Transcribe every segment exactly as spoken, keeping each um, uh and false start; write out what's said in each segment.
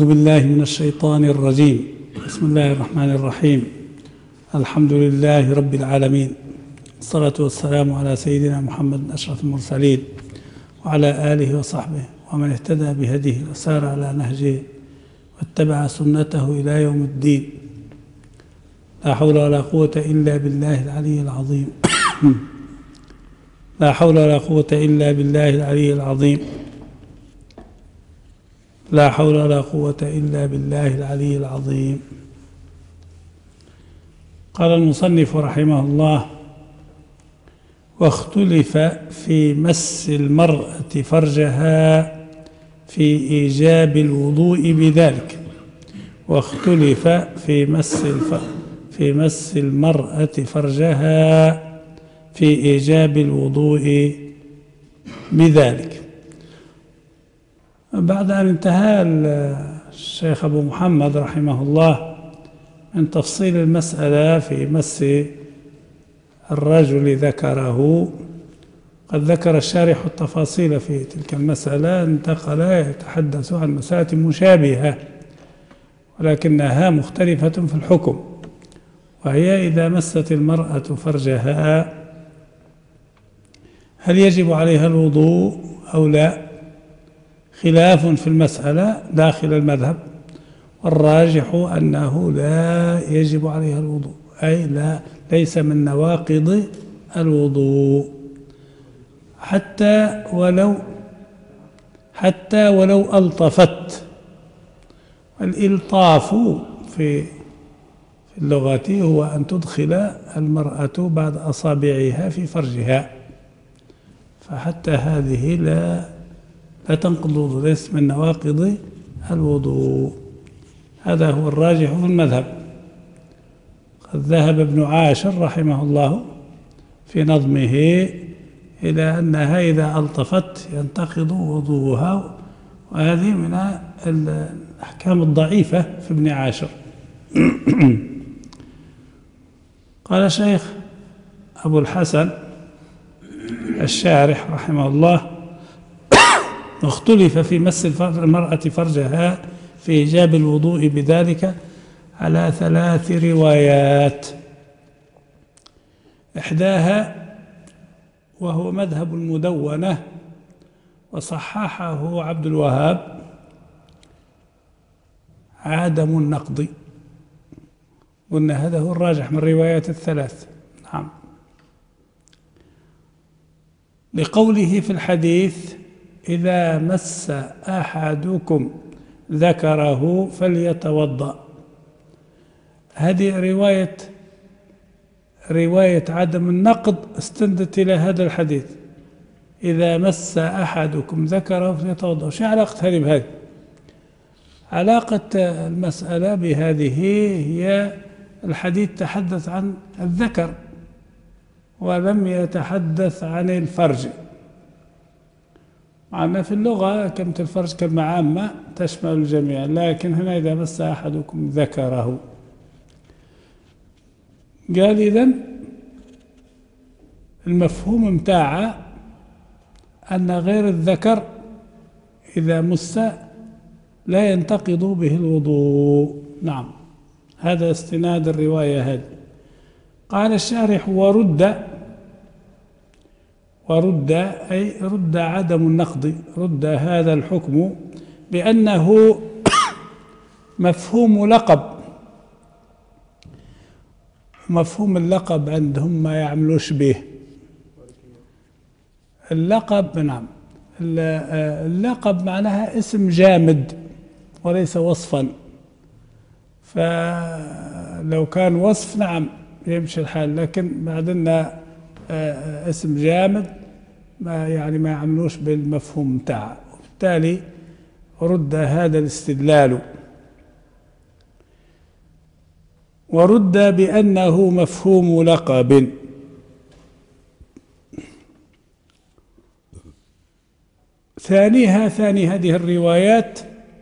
أعوذ بالله من الشيطان الرجيم. بسم الله الرحمن الرحيم. الحمد لله رب العالمين، الصلاة والسلام على سيدنا محمد أشرف المرسلين وعلى آله وصحبه ومن اهتدى بهديه وسار على نهجه واتبع سنته إلى يوم الدين. لا حول ولا قوة إلا بالله العلي العظيم. لا حول ولا قوة إلا بالله العلي العظيم. لا حول ولا قوة إلا بالله العلي العظيم. قال المصنف رحمه الله: واختلف في مس المرأة فرجها في إيجاب الوضوء بذلك. واختلف في مس في مس المرأة فرجها في إيجاب الوضوء بذلك. بعد أن انتهى الشيخ أبو محمد رحمه الله من تفصيل المسألة في مس الرجل ذكره، قد ذكر الشارح التفاصيل في تلك المسألة، انتقل يتحدث عن مسائل مشابهة ولكنها مختلفة في الحكم، وهي إذا مست المرأة فرجها هل يجب عليها الوضوء أو لا؟ خلاف في المسألة داخل المذهب، والراجح أنه لا يجب عليها الوضوء، أي لا ليس من نواقض الوضوء، حتى ولو حتى ولو ألطفت. والإلطاف في في اللغة هو أن تدخل المرأة بعض أصابعها في فرجها، فحتى هذه لا لا تنقض الوضوء، ليس من نواقض الوضوء. هذا هو الراجح في المذهب. قد ذهب ابن عاشر رحمه الله في نظمه إلى أنها إذا ألطفت ينتقض وضوءها، وهذه من الأحكام الضعيفة في ابن عاشر. قال الشيخ أبو الحسن الشارح رحمه الله: اختلف في مس المرأة فرجها في إيجاب الوضوء بذلك على ثلاث روايات. إحداها وهو مذهب المدونة وصححه عبد الوهاب عدم النقض. قلنا هذا هو الراجح من روايات الثلاث. نعم، لقوله في الحديث: إذا مس أحدكم ذكره فليتوضأ. هذه رواية رواية عدم النقض استندت إلى هذا الحديث: إذا مس أحدكم ذكره فليتوضأ. شو علاقة هذه بهذه؟ علاقة المسألة بهذه هي الحديث تحدث عن الذكر ولم يتحدث عن الفرج، مع أن في اللغة كلمة الفرج كلمة عامة تشمل الجميع، لكن هنا إذا مس أحدكم ذكره. قال إذن المفهوم متاع أن غير الذكر إذا مس لا ينتقض به الوضوء. نعم، هذا استناد الرواية هذه. قال الشارح: ورد ورد أي رد عدم النقض، رد هذا الحكم بأنه مفهوم لقب. مفهوم اللقب عندهم ما يعملوش به. اللقب، نعم، اللقب معناها اسم جامد وليس وصفا، فلو كان وصف نعم يمشي الحال، لكن بعدين اسم جامد ما يعني ما يعملوش بالمفهوم بتاعه، وبالتالي رد هذا الاستدلال. ورد بأنه مفهوم لقب. ثانيها ثاني هذه الروايات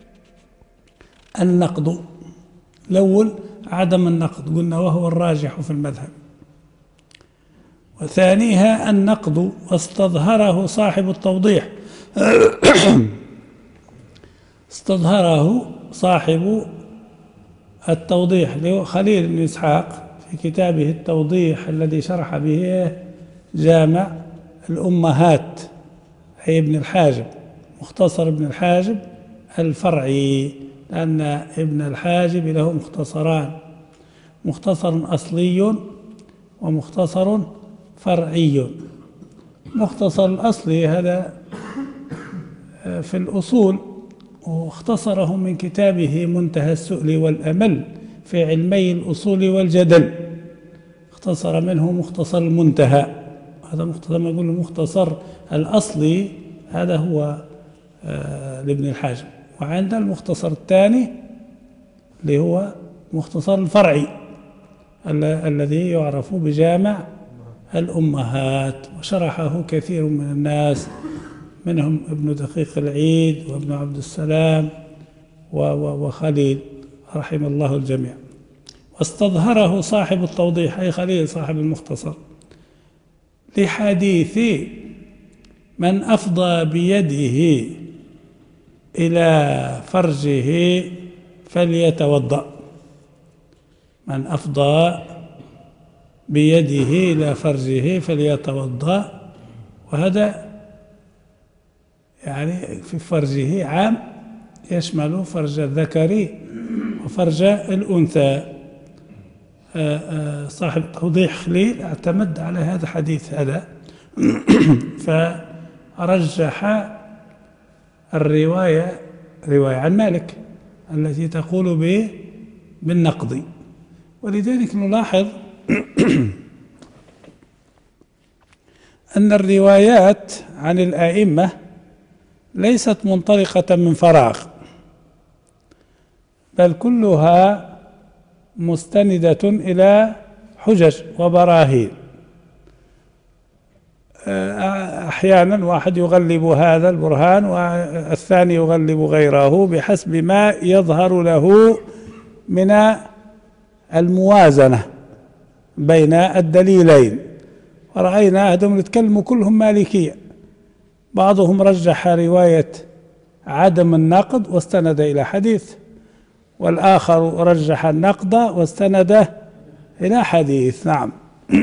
النقض. الأول عدم النقض قلنا وهو الراجح في المذهب، وثانيها النقض واستظهره صاحب التوضيح استظهره صاحب التوضيح خليل بن إسحاق في كتابه التوضيح الذي شرح به جامع الأمهات، أي ابن الحاجب، مختصر ابن الحاجب الفرعي، لأن ابن الحاجب له مختصران، مختصر أصلي ومختصر فرعي. مختصر الأصلي هذا في الأصول، واختصره من كتابه منتهى السؤل والأمل في علمي الأصول والجدل، اختصر منه مختصر المنتهى. هذا مختصر، ما يقول المختصر الأصلي هذا هو لابن الحاجب. وعند المختصر الثاني اللي هو مختصر الفرعي الذي يعرف بجامع الأمهات، وشرحه كثير من الناس، منهم ابن دقيق العيد وابن عبد السلام وخليل رحم الله الجميع. واستظهره صاحب التوضيح، أي خليل صاحب المختصر، لحديث من أفضى بيده إلى فرجه فليتوضأ. من أفضى بيده إلى فرجه فليتوضأ، وهذا يعني في فرجه عام، يشمل فرج الذكر وفرج الأنثى. صاحب توضيح خليل اعتمد على هذا الحديث هذا فرجح الرواية رواية عن مالك التي تقول به بالنقض. ولذلك نلاحظ أن الروايات عن الآئمة ليست منطلقة من فراغ، بل كلها مستندة إلى حجج وبراهين. أحيانا واحد يغلب هذا البرهان والثاني يغلب غيره بحسب ما يظهر له من الموازنة بين الدليلين. ورأينا هذول يتكلموا كلهم مالكية، بعضهم رجح رواية عدم النقد واستند إلى حديث، والآخر رجح النقد واستند إلى حديث. نعم.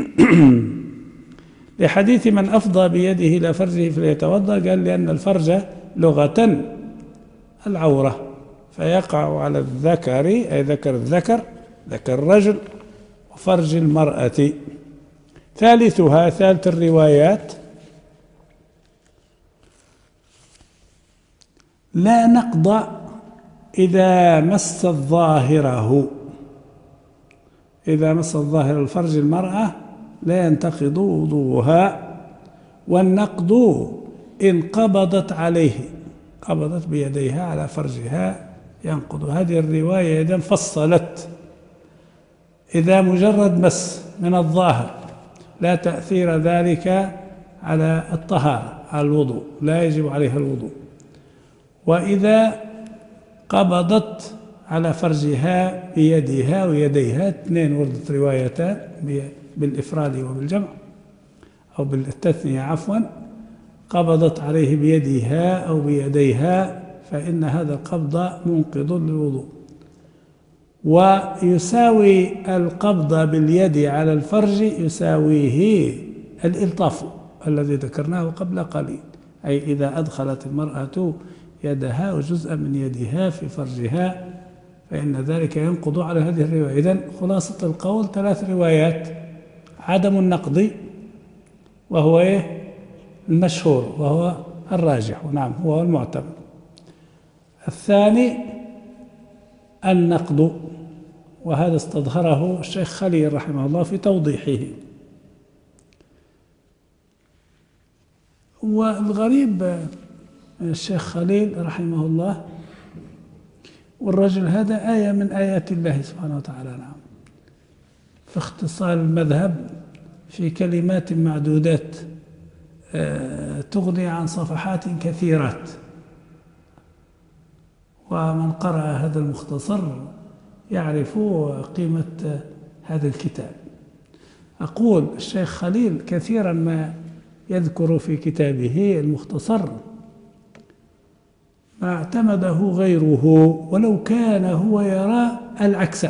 لحديث من أفضى بيده إلى فرجه فليتوضأ، قال لأن الفرج لغة العورة، فيقع على الذكر أي ذكر الذكر ذكر الرجل وفرج المرأة. ثالثها ثالث الروايات لا نقض إذا مس ظاهره، إذا مس الظاهر الفرج المرأة لا ينتقض وضوءها. والنقض إن قبضت عليه، قبضت بيديها على فرجها ينقض. هذه الرواية إذن فصلت إذا مجرد مس من الظاهر لا تأثير ذلك على الطهارة، على الوضوء، لا يجب عليها الوضوء. وإذا قبضت على فرجها بيدها ويديها، اثنين وردت روايتان بالإفراد وبالجمع أو بالتثنية عفوا، قبضت عليه بيدها أو بيديها، فإن هذا القبض منقض للوضوء. ويساوي القبض باليد على الفرج يساويه الإلطاف الذي ذكرناه قبل قليل، أي إذا أدخلت المرأة يدها وجزءا من يدها في فرجها فإن ذلك ينقض على هذه الرواية. إذن خلاصة القول ثلاث روايات: عدم النقض وهو إيه؟ المشهور وهو الراجح، ونعم هو المعتمد. الثاني النقض، وهذا استظهره الشيخ خليل رحمه الله في توضيحه. والغريب من الشيخ خليل رحمه الله، والرجل هذا آية من آيات الله سبحانه وتعالى، نعم، في اختصار المذهب في كلمات معدودات تغني عن صفحات كثيرات. ومن قرأ هذا المختصر يعرف قيمة هذا الكتاب. أقول الشيخ خليل كثيرا ما يذكر في كتابه المختصر ما اعتمده غيره ولو كان هو يرى العكس.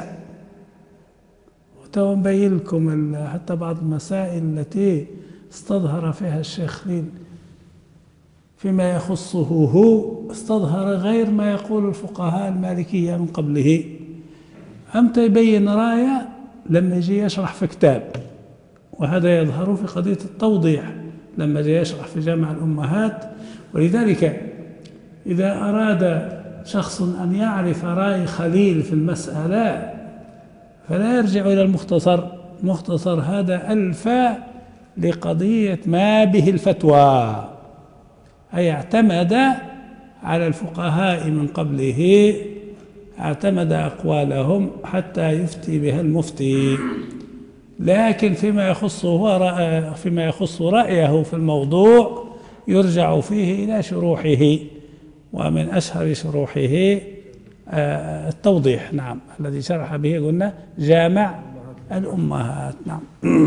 وتبين لكم حتى بعض المسائل التي استظهر فيها الشيخ خليل فيما يخصه هو، استظهر غير ما يقول الفقهاء المالكية من قبله. أمتى يبين راية لما يجي يشرح في كتاب، وهذا يظهر في قضية التوضيح لما جاء يشرح في جامع الأمهات. ولذلك إذا أراد شخص أن يعرف رأي خليل في المسألة فلا يرجع إلى المختصر. المختصر هذا ألفى لقضية ما به الفتوى، أي اعتمد على الفقهاء من قبله، اعتمد أقوالهم حتى يفتي بها المفتي. لكن فيما يخصه فيما يخص رأيه في الموضوع يرجع فيه إلى شروحه، ومن أشهر شروحه التوضيح، نعم، الذي شرح به قلنا جامع الأمهات. نعم.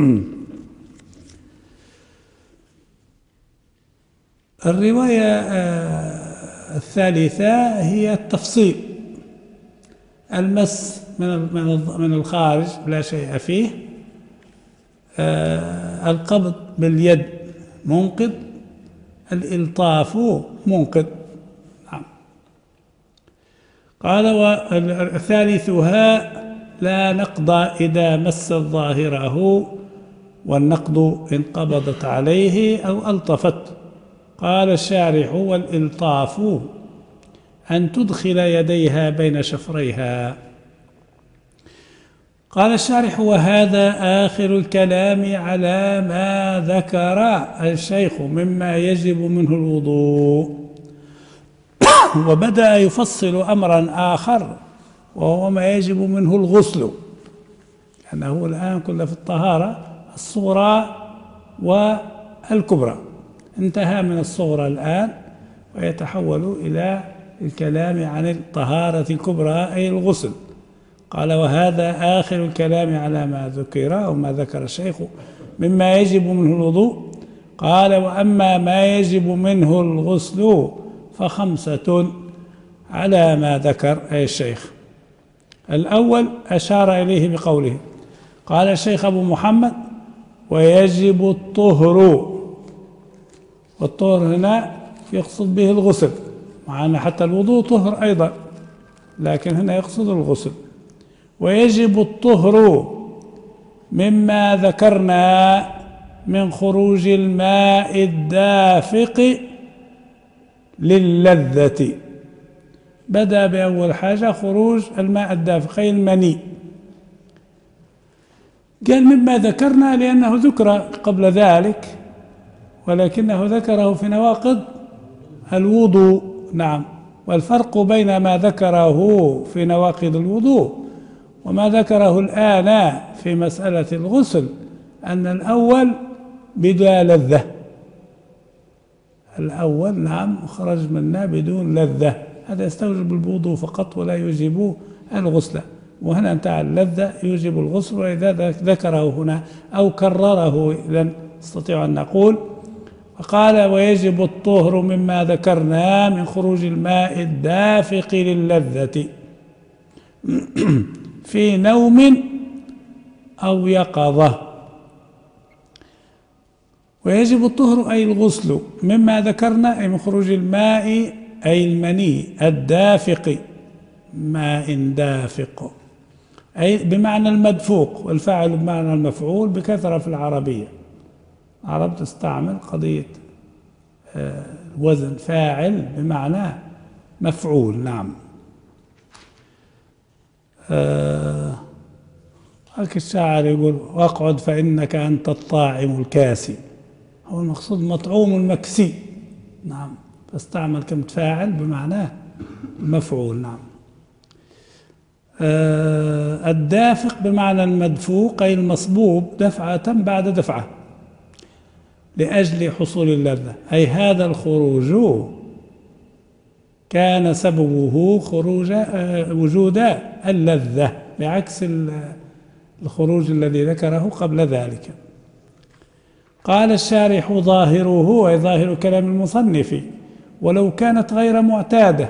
الرواية الثالثة هي التفصيل، المس من الخارج لا شيء فيه، القبض باليد منقض، الإلطاف منقض. نعم. قال وثالثها لا نقض إذا مس ظاهره، والنقض إن قبضت عليه أو ألطفت. قال الشارح والإلطاف أن تدخل يديها بين شفريها. قال الشارح وهذا آخر الكلام على ما ذكر الشيخ مما يجب منه الوضوء. وبدأ يفصل أمرا آخر وهو ما يجب منه الغسل، لأنه الآن كله في الطهارة الصغرى والكبرى، انتهى من الصغرى الآن ويتحول إلى الكلام عن الطهارة الكبرى أي الغسل. قال وهذا آخر الكلام على ما ذكر أو ما ذكر الشيخ مما يجب منه الوضوء. قال وأما ما يجب منه الغسل فخمسة على ما ذكر أي الشيخ. الأول أشار إليه بقوله، قال الشيخ أبو محمد ويجب الطهر، والطهر هنا يقصد به الغسل، مع أن حتى الوضوء طهر أيضا، لكن هنا يقصد الغسل. ويجب الطهر مما ذكرنا من خروج الماء الدافق للذة. بدأ بأول حاجة خروج الماء الدافق أي المني، قال مما ذكرنا لأنه ذكر قبل ذلك ولكنه ذكره في نواقض الوضوء. نعم. والفرق بين ما ذكره في نواقض الوضوء وما ذكره الآن في مسألة الغسل أن الأول بلا لذة، الأول نعم خرج منا بدون لذة، هذا يستوجب الوضوء فقط ولا يوجب الغسل. وهنا انتهى اللذة يوجب الغسل، وإذا ذكره هنا أو كرره إذن نستطيع أن نقول. وقال ويجب الطهر مما ذكرنا من خروج الماء الدافق للذة في نوم أو يقظة. ويجب الطهر أي الغسل مما ذكرنا أي من خروج الماء أي المني الدافق، ماء دافق أي بمعنى المدفوق، والفاعل بمعنى المفعول بكثرة في العربية. العرب تستعمل قضية وزن فاعل بمعنى مفعول. نعم. هلك الشاعر يقول واقعد فإنك أنت الطاعم الكاسي، هو المقصود مطعوم المكسي. نعم. فاستعمل كلمة فاعل بمعنى المفعول. نعم. الدافق بمعنى المدفوق أي المصبوب دفعة بعد دفعة لأجل حصول اللذة، أي هذا الخروج كان سببه خروج وجود اللذة بعكس الخروج الذي ذكره قبل ذلك. قال الشارح ظاهره أي ظاهر كلام المصنف ولو كانت غير معتادة.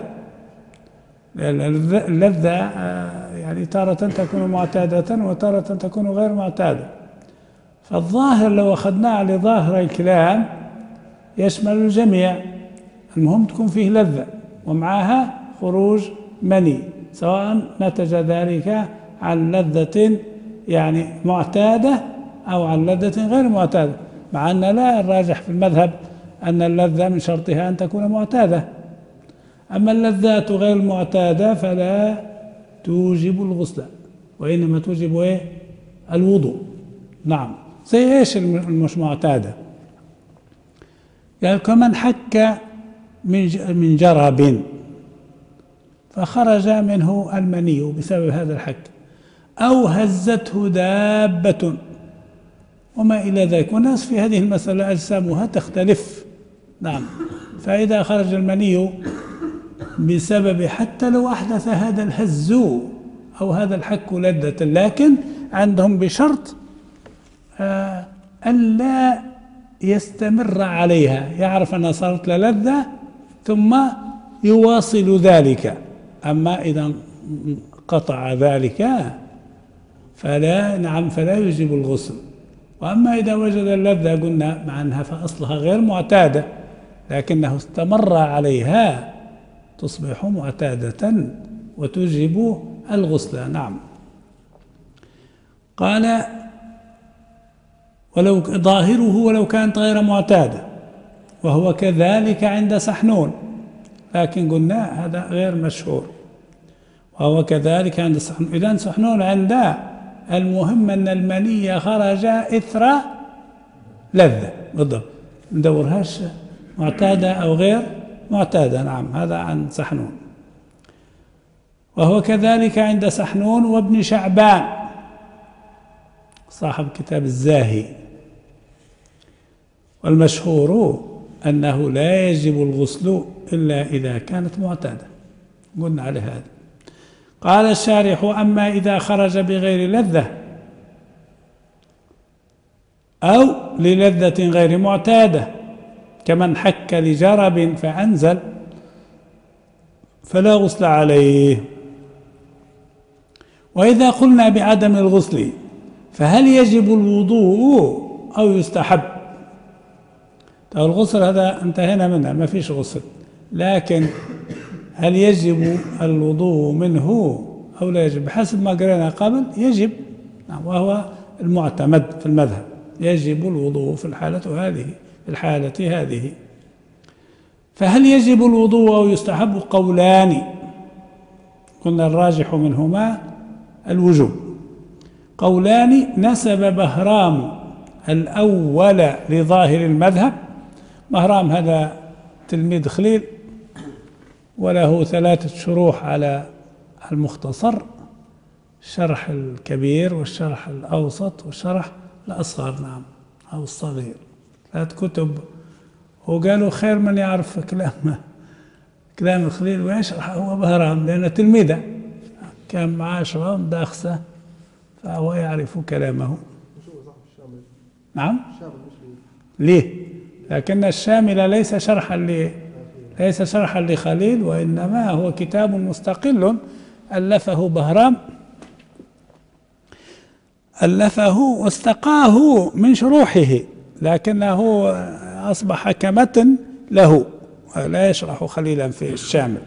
اللذة يعني تارة تكون معتادة وتارة تكون غير معتادة. فالظاهر لو أخذناه على ظاهر الكلام يشمل الجميع، المهم تكون فيه لذة ومعها خروج مني، سواء نتج ذلك عن لذة يعني معتادة أو عن لذة غير معتادة، مع أن لا الراجح في المذهب أن اللذة من شرطها أن تكون معتادة. أما اللذات غير المعتادة فلا توجب الغسل، وإنما توجب إيه؟ الوضوء. نعم. زي إيش المش معتادة؟ يعني كمن حك من من جرب فخرج منه المني بسبب هذا الحك، أو هزته دابة وما إلى ذلك. والناس في هذه المسألة أجسامها تختلف. نعم. فإذا خرج المني بسبب حتى لو أحدث هذا الهز أو هذا الحك لذة، لكن عندهم بشرط آه ألا يستمر عليها، يعرف أنها صارت لذة ثم يواصل ذلك. أما إذا قطع ذلك فلا نعم فلا يجب الغسل. وأما إذا وجد اللذة قلنا مع أنها فأصلها غير معتادة لكنه استمر عليها تصبح معتادة وتجب الغسل. نعم. قال ولو ظاهره ولو كانت غير معتادة، وهو كذلك عند سحنون، لكن قلنا هذا غير مشهور. وهو كذلك عند سحنون. إذن سحنون عنده المهم أن المني خرج إثر لذة بالضبط، ندورهاش معتادة أو غير معتادة. نعم. هذا عن سحنون. وهو كذلك عند سحنون وابن شعبان صاحب كتاب الزاهي. والمشهور أنه لا يجب الغسل إلا إذا كانت معتادة، قلنا على هذا. قال الشارح أما إذا خرج بغير لذة أو للذة غير معتادة كمن حك لجرب فأنزل فلا غسل عليه. وإذا قلنا بعدم الغسل فهل يجب الوضوء أو يستحب؟ طيب الغسل هذا انتهينا منه، ما فيش غسل، لكن هل يجب الوضوء منه أو لا يجب؟ بحسب ما قرأنا قبل يجب، وهو المعتمد في المذهب، يجب الوضوء في الحالة هذه في الحالة هذه. فهل يجب الوضوء أو يستحب؟ قولان، قلنا الراجح منهما الوجوب. قولان نسب بهرام الأول لظاهر المذهب. بهرام هذا تلميذ خليل وله ثلاثة شروح على المختصر، الشرح الكبير والشرح الأوسط والشرح الأصغر. نعم، أو الصغير، ثلاث كتب. وقالوا خير من يعرف كلام كلام الخليل ويشرح هو بهرام، لأنه تلميذه كان معاه شرام داخسة فهو يعرف كلامه. نعم. ليه؟ لكن الشامل ليس شرحا ل ليس شرحا لخليل، وإنما هو كتاب مستقل ألفه بهرام، ألفه واستقاه من شروحه، لكنه أصبح كمتن له، لا يشرح خليلا في الشامل.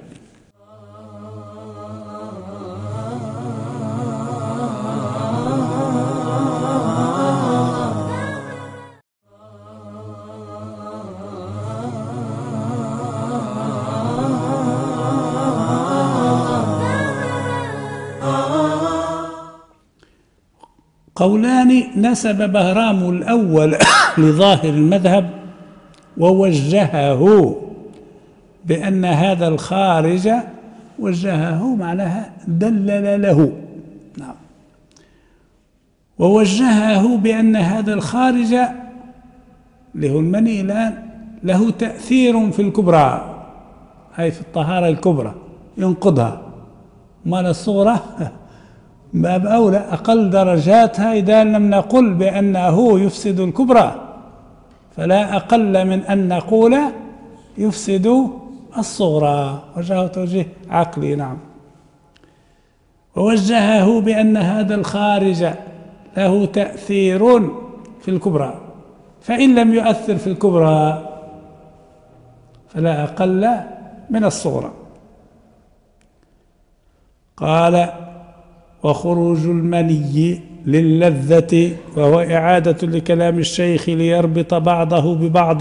قولان نسب بهرام الأول لظاهر المذهب ووجهه بأن هذا الخارج، وجهه معناها دلل له. نعم. ووجهه بأن هذا الخارج اللي هو المني الآن له تأثير في الكبرى، أي في الطهارة الكبرى ينقضها، مال الصغرى باب أولى أقل درجاتها إذا لم نقل بأنه يفسد الكبرى، فلا أقل من أن نقول يفسد الصغرى، وجهه توجيه عقلي. نعم. ووجهه بأن هذا الخارج له تأثير في الكبرى، فإن لم يؤثر في الكبرى فلا أقل من الصغرى. قال: وخروج المني للذة، وهو إعادة لكلام الشيخ ليربط بعضه ببعض.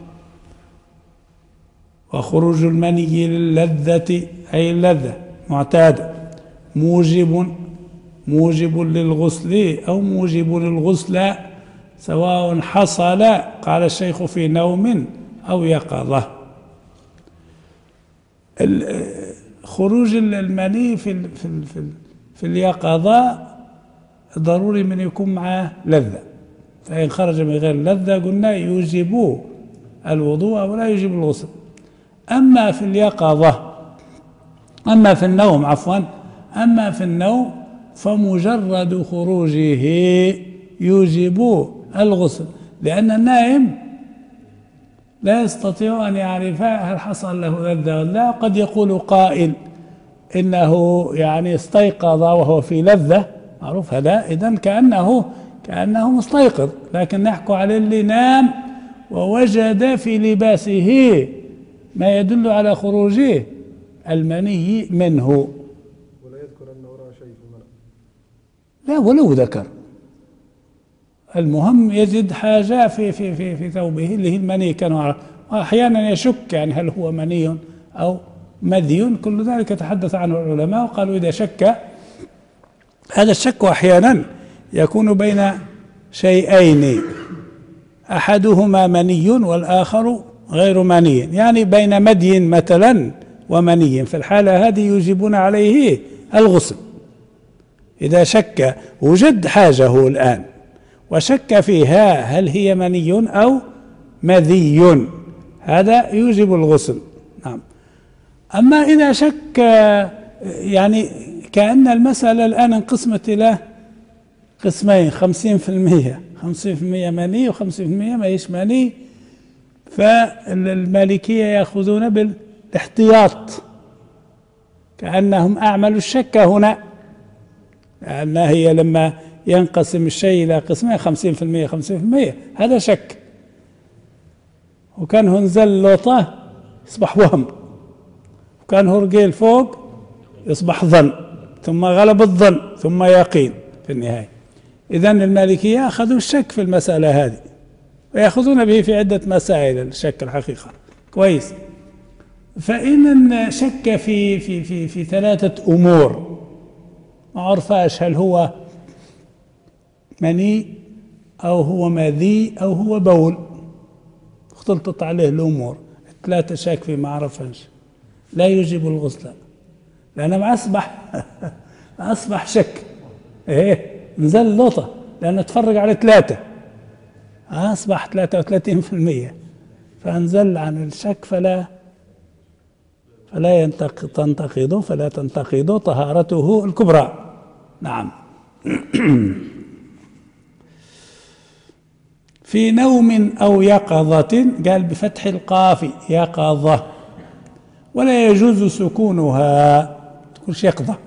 وخروج المني للذة أي اللذة معتادة، موجب موجب للغسل أو موجب للغسل، سواء حصل، قال الشيخ، في نوم أو يقظة. خروج المني في في في, في اليقظة ضروري من يكون معه لذة، فإن خرج من غير لذة قلنا يوجب الوضوء ولا يوجب الغسل. أما في اليقظة أما في النوم عفوا أما في النوم فمجرد خروجه يوجب الغسل، لأن النائم لا يستطيع أن يعرف هل حصل له لذة ولا لا. قد يقول قائل إنه يعني استيقظ وهو في لذة، معروف هذا، إذن كأنه كأنه مستيقظ، لكن نحكي على اللي نام ووجد في لباسه ما يدل على خروجه المني منه. ولا يذكر أنه رأى شيء في المنام. لا، ولو ذكر، المهم يجد حاجة في في في في ثوبه اللي هي المني، كانوا أحيانا يشك يعني هل هو مني أو مذي، كل ذلك تحدث عنه العلماء وقالوا إذا شك، هذا الشك أحيانا يكون بين شيئين، أحدهما مني والآخر غير مني، يعني بين مدي مثلا ومني، في الحالة هذه يوجبون عليه الغسل. إذا شك، وجد حاجه الآن وشك فيها هل هي مني أو مذي، هذا يوجب الغسل. نعم. أما إذا شك، يعني كأن المسألة الآن انقسمت إلى قسمين، خمسين في المية خمسين في المية مني وخمسين في المية ما هيش مني، فالمالكية يأخذون بالاحتياط كأنهم أعملوا الشك هنا، لأن هي لما ينقسم الشيء إلى قسمين خمسين في المية خمسين في المية هذا شك، وكان هنزل لوطة يصبح وهم، وكان هرقيل فوق يصبح ظن، ثم غلب الظن ثم يقين في النهاية. إذن المالكية أخذوا الشك في المسألة هذه، ويأخذون به في عدة مسائل الشك الحقيقة. كويس. فإن شك في في في في ثلاثة أمور ما عرفاش هل هو مني أو هو مذي أو هو بول، اختلطت عليه الأمور ثلاثة، شك في ما عرفهاش، لا يجب الغسل، لأنه ما أصبح ما أصبح شك، إيه نزل لطة، لأنه تفرق على ثلاثة أصبح ثلاثة وثلاثين في المية، فانزل عن الشك فلا فلا ينتقض تنتقض فلا تنتقض طهارته الكبرى. نعم. في نوم أو يقظة، قال بفتح القاف يقظة، ولا يجوز سكونها، تقولش يقظة،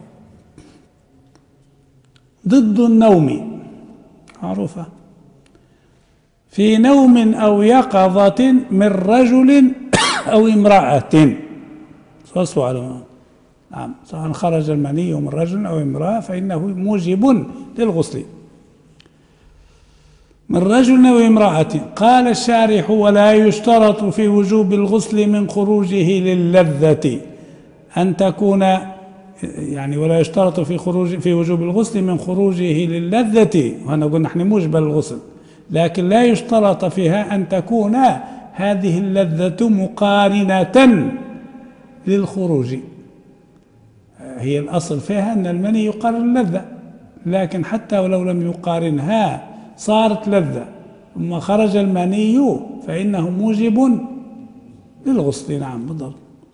ضد النوم معروفة. في نوم أو يقظة من رجل أو امرأة، سؤال. نعم، سواء خرج المني من رجل أو امرأة فإنه موجب للغسل. من رجل أو امرأة. قال الشارح: ولا يشترط في وجوب الغسل من خروجه للذة أن تكون، يعني ولا يشترط في خروج في وجوب الغسل من خروجه للذة، وأنا قلنا نحن موجب الغسل، لكن لا يشترط فيها أن تكون هذه اللذة مقارنة للخروج. هي الأصل فيها أن المني يقارن اللذة، لكن حتى ولو لم يقارنها صارت لذة ثم خرج المني فإنه موجب للغسل. نعم بالضبط.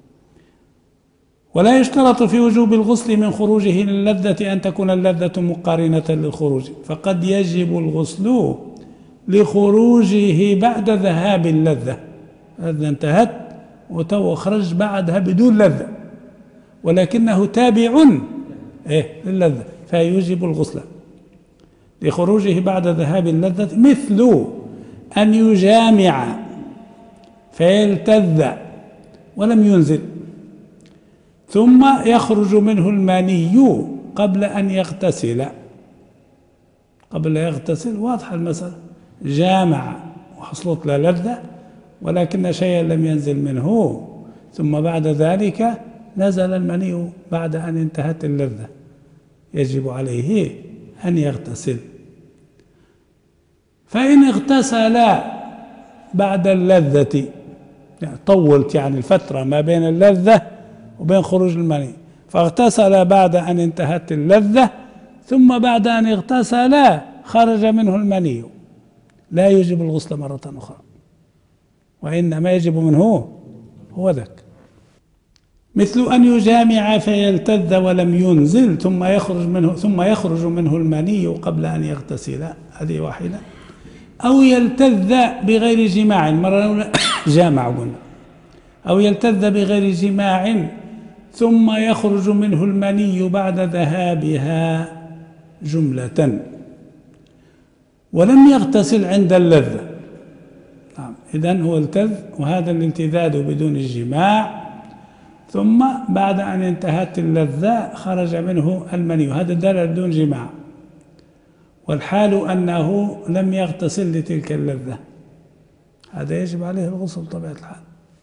ولا يشترط في وجوب الغسل من خروجه للذة أن تكون اللذة مقارنة للخروج، فقد يجب الغسل لخروجه بعد ذهاب اللذة، إذا انتهت وتو خرج بعدها بدون لذة، ولكنه تابع إيه للذة فيوجب الغسل لخروجه بعد ذهاب اللذة، مثل أن يجامع فيلتذ ولم ينزل ثم يخرج منه المني قبل أن يغتسل. قبل أن يغتسل واضحة المسألة، جامع وحصلت له لذة ولكن شيئا لم ينزل منه، ثم بعد ذلك نزل المني بعد أن انتهت اللذة، يجب عليه أن يغتسل. فإن اغتسل بعد اللذة، يعني طولت يعني الفترة ما بين اللذة وبين خروج المني، فاغتسل بعد أن انتهت اللذة ثم بعد أن اغتسل خرج منه المني، لا يجب الغسل مرة أخرى، وإنما يجب منه هو ذاك. مثل أن يجامع فيلتذ ولم ينزل ثم يخرج منه ثم يخرج منه المني قبل أن يغتسل، هذه واحدة. أو يلتذ بغير جماع، مرة الأولى جامع قلنا، أو يلتذ بغير جماع ثم يخرج منه المني بعد ذهابها جملة ولم يغتسل عند اللذة. نعم، إذن هو التذ، وهذا الالتذاذ بدون الجماع، ثم بعد أن انتهت اللذة خرج منه المني، هذا الدلالة بدون جماع، والحال أنه لم يغتسل لتلك اللذة، هذا يجب عليه الغسل بطبيعة الحال.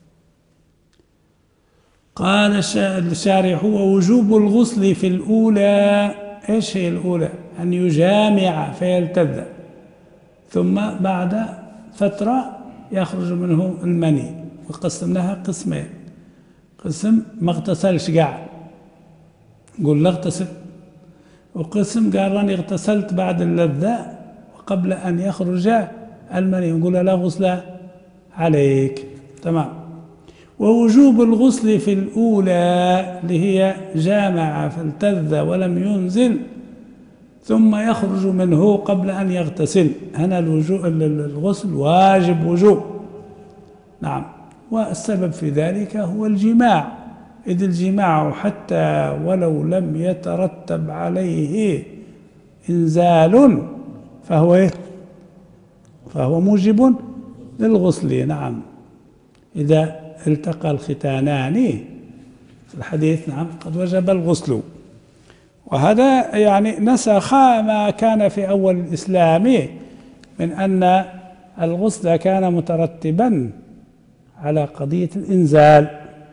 قال الشارح: ووجوب الغسل في الأولى، إيش هي الأولى؟ أن يجامع فيلتذ ثم بعد فترة يخرج منه المني، وقسمناها قسمين، قسم ما اغتسلش قاع قل لا اغتسل، وقسم قال راني اغتسلت بعد اللذة وقبل أن يخرج المني نقول لا غسل عليك. تمام. ووجوب الغسل في الأولى اللي هي جامع فالتذ ولم ينزل ثم يخرج منه قبل أن يغتسل، هنا الغسل واجب وجوب. نعم، والسبب في ذلك هو الجماع، إذ الجماع حتى ولو لم يترتب عليه إنزال فهو فهو موجب للغسل. نعم، إذا التقى الختانان في الحديث نعم قد وجب الغسل. وهذا يعني نسخ ما كان في أول الإسلام من أن الغسل كان مترتبا على قضية الإنزال،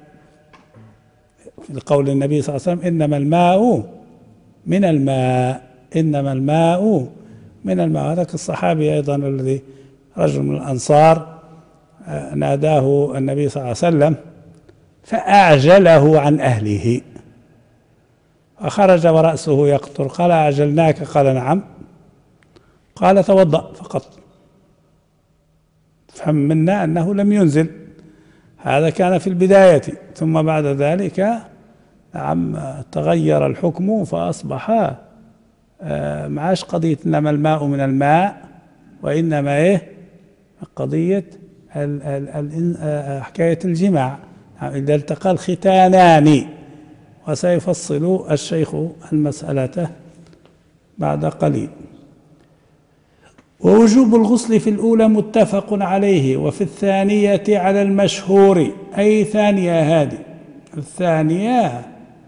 في قول النبي صلى الله عليه وسلم: إنما الماء من الماء، إنما الماء من الماء. هذاك الصحابي أيضا الذي رجل من الأنصار ناداه النبي صلى الله عليه وسلم فأعجله عن أهله، فخرج ورأسه يقطر، قال: أعجلناك؟ قال: نعم. قال: توضأ فقط. فهم منا أنه لم ينزل، هذا كان في البداية، ثم بعد ذلك نعم تغير الحكم فأصبح معاش قضية إنما الماء من الماء، وإنما إيه قضية ال ال ال حكاية الجماع إذا التقى الختانان، وسيفصل الشيخ المسألة بعد قليل. ووجوب الغسل في الأولى متفق عليه، وفي الثانية على المشهور. أي ثانية هذه؟ الثانية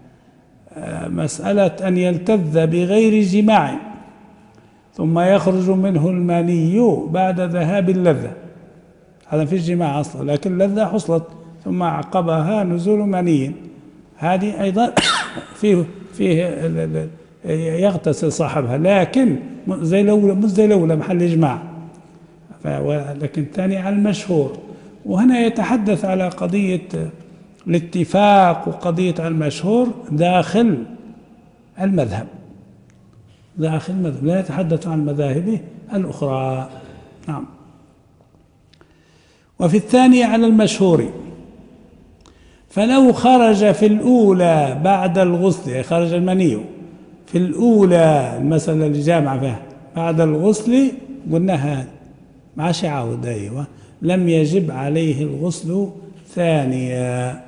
مسألة أن يلتذ بغير جماع ثم يخرج منه المني بعد ذهاب اللذة، هذا في الجماع أصلا، لكن اللذة حصلت ثم عقبها نزول مني، هذه أيضا فيه فيه يغتسل صاحبها، لكن زي الأولى مش زي الأولى محل إجماع، لكن الثاني على المشهور. وهنا يتحدث على قضية الاتفاق وقضية المشهور داخل المذهب، داخل المذهب، لا يتحدث عن المذاهب الأخرى. نعم. وفي الثانية على المشهور، فلو خرج في الأولى بعد الغسل، خرج المني في الأولى، المسألة اللي جامع فيها بعد الغسل، قلنا هذا ما عادش يعاود، أيوة، لم يجب عليه الغسل ثانية.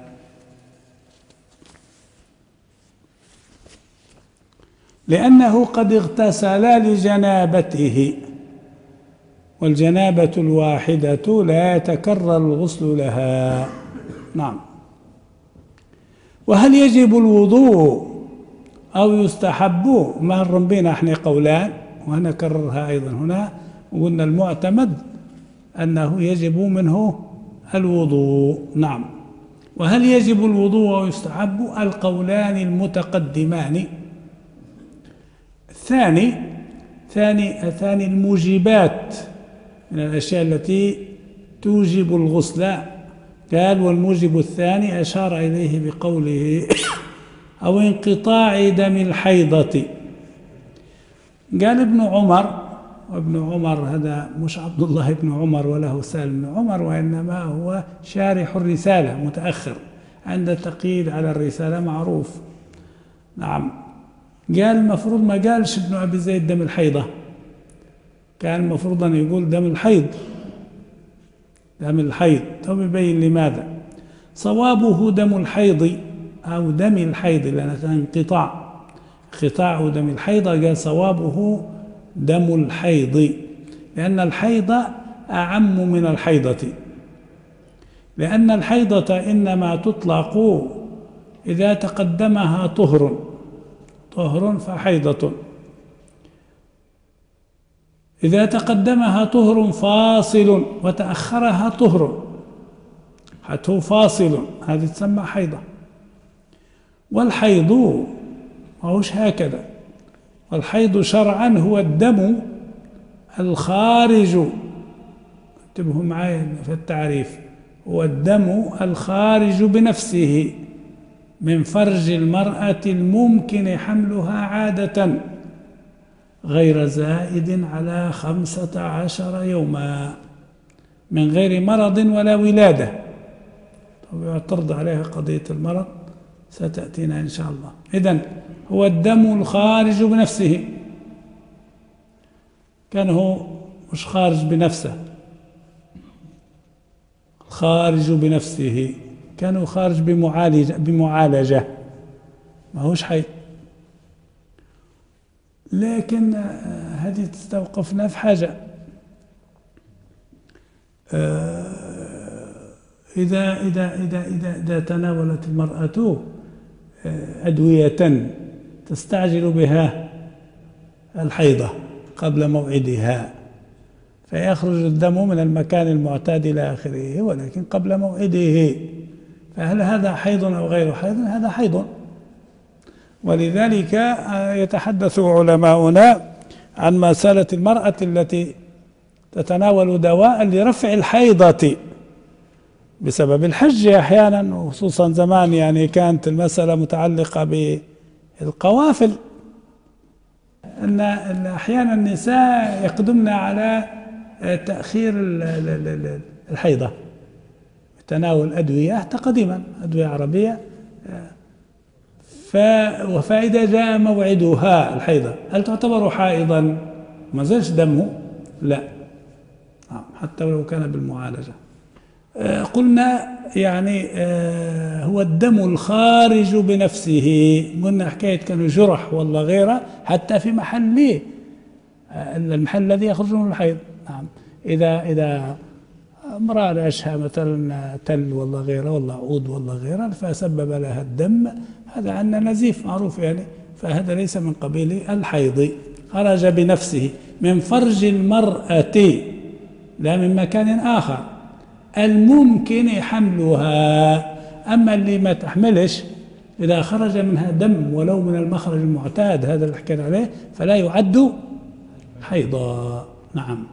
لأنه قد اغتسل لجنابته، والجنابة الواحدة لا يتكرر الغسل لها. نعم. وهل يجب الوضوء أو يستحب؟ مر بنا احنا قولان وأنا كررها أيضا هنا، وقلنا المعتمد أنه يجب منه الوضوء. نعم. وهل يجب الوضوء أو يستحب؟ القولان المتقدمان. الثاني ثاني ثاني الموجبات من الأشياء التي توجب الغسل، قال والموجب الثاني أشار إليه بقوله أو انقطاع دم الحيضة. قال ابن عمر، وابن عمر هذا مش عبد الله بن عمر وله سالم بن عمر، وإنما هو شارح الرسالة متأخر، عند تقييد على الرسالة معروف. نعم. قال المفروض ما قالش ابن أبي زيد دم الحيضة، كان المفروض أن يقول دم الحيض، دم الحيض. ثم يبين لماذا. صوابه دم الحيض أو دم الحيض، لأن كان انقطاع انقطاع دم الحيض. قال صوابه دم الحيض، لأن الحيض أعم من الحيضة، لأن الحيضة إنما تطلق إذا تقدمها طهر طهر فحيضة، إذا تقدمها طهر فاصل وتأخرها طهر حتى فاصل، هذه تسمى حيضة. والحيض ما هوش هكذا، والحيض شرعا هو الدم الخارج، انتبهوا معي في التعريف، هو الدم الخارج بنفسه من فرج المرأة الممكن حملها عادة غير زائد على خمسة عشر يوما، من غير مرض ولا ولادة. ويعترض عليها قضية المرض ستأتينا إن شاء الله. إذن هو الدم الخارج بنفسه، كان هو مش خارج بنفسه، خارج بنفسه، كان خارج بمعالجة بمعالجة ما هوش حي. لكن هذه تستوقفنا في حاجة، إذا إذا إذا إذا إذا تناولت المرأة أدوية تستعجل بها الحيضة قبل موعدها، فيخرج الدم من المكان المعتاد إلى آخره، ولكن قبل موعده، فهل هذا حيض أو غير حيض؟ هذا حيض. ولذلك يتحدث علماؤنا عن مسألة المرأة التي تتناول دواء لرفع الحيضة بسبب الحج أحيانا، وخصوصا زمان يعني كانت المسألة متعلقة بالقوافل، أن أحيانا النساء يقدمن على تأخير الحيضة بتناول أدوية تقديما، أدوية عربية، فإذا جاء موعدها الحيضة هل تعتبر حائضا؟ ما زالش دمه؟ لا، حتى ولو كان بالمعالجة. قلنا يعني هو الدم الخارج بنفسه، قلنا حكاية كانوا جرح والله غيره، حتى في محله المحل الذي يخرج منه الحيض. نعم. إذا إذا امرأة رأسها مثلا تل والله غيره والله عود والله غيره فسبب لها الدم، هذا عندنا نزيف معروف يعني، فهذا ليس من قبيل الحيض، خرج بنفسه من فرج المرأة لا من مكان آخر الممكن حملها. أما اللي ما تحملش إذا خرج منها دم ولو من المخرج المعتاد، هذا اللي حكينا عليه، فلا يعد حيضا. نعم.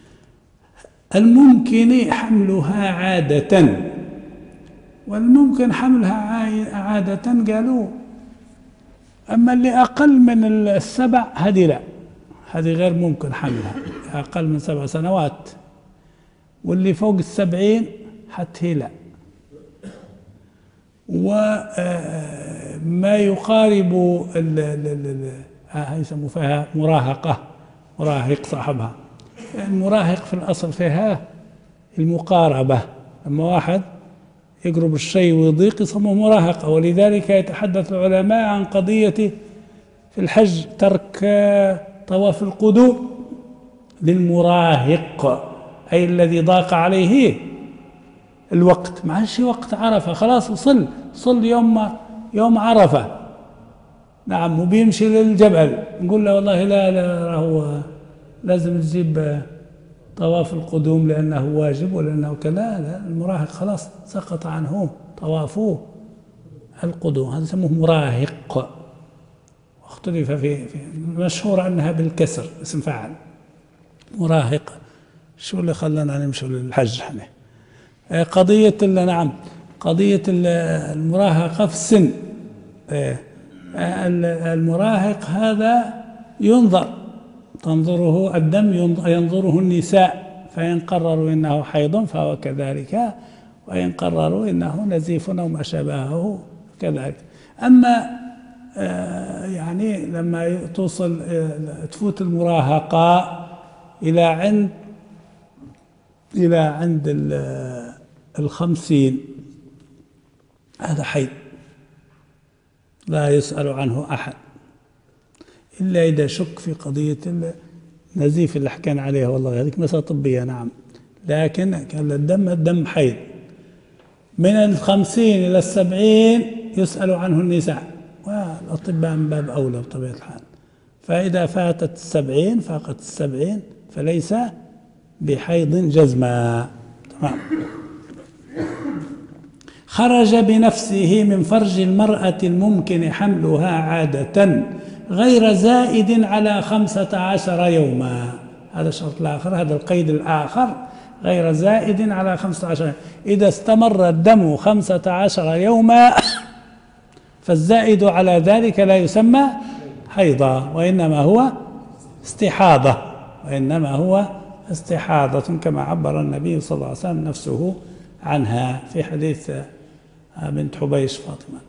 الممكن حملها عادة، والممكن حملها عادة قالوا أما اللي أقل من السبع هذه لا، هذه غير ممكن حملها، أقل من سبع سنوات، واللي فوق السبعين حتى لا. وما يقارب يسموا فيها مراهقة، مراهق صاحبها، المراهق في الأصل فيها المقاربة، لما واحد يقرب الشيء ويضيق يسموه مراهقة. ولذلك يتحدث العلماء عن قضية في الحج ترك طواف القدوم للمراهق، أي الذي ضاق عليه الوقت، ما عادش وقت عرفة، خلاص وصل صل يوم يوم عرفة، نعم، وبيمشي للجبل، نقول له والله لا لا هو لازم تجيب طواف القدوم لأنه واجب ولأنه كذا، لا، المراهق خلاص سقط عنه طوافه القدوم، هذا يسموه مراهق. واختلف في, في مشهور أنها بالكسر اسم فاعل مراهق. شو اللي خلانا نمشي للحج احنا؟ قضية نعم قضية المراهقة في السن، المراهق هذا ينظر تنظره الدم ينظره النساء، فإن قرروا إنه حيض فهو كذلك، وإن قرروا إنه نزيف أو ما شابهه كذلك. أما يعني لما توصل تفوت المراهقة إلى عند إلى عند الخمسين، هذا حيض لا يسأل عنه أحد إلا إذا شك في قضية النزيف اللي حكينا عليها، والله هذيك مسألة طبية نعم، لكن كان الدم الدم حيض. من الخمسين إلى السبعين يسأل عنه النساء، والأطباء من باب أولى بطبيعة الحال. فإذا فاتت السبعين فاقت السبعين فليس بحيض جزما. تمام. خرج بنفسه من فرج المرأة الممكن حملها عادة غير زائد على خمسة عشر يوما، هذا الشرط الآخر، هذا القيد الآخر، غير زائد على خمسة عشر. إذا استمر الدم خمسة عشر يوما فالزائد على ذلك لا يسمى حيضا، وإنما هو استحاضة، وإنما هو استحاضة كما عبر النبي صلى الله عليه وسلم نفسه عنها في حديث بنت حبيش فاطمة.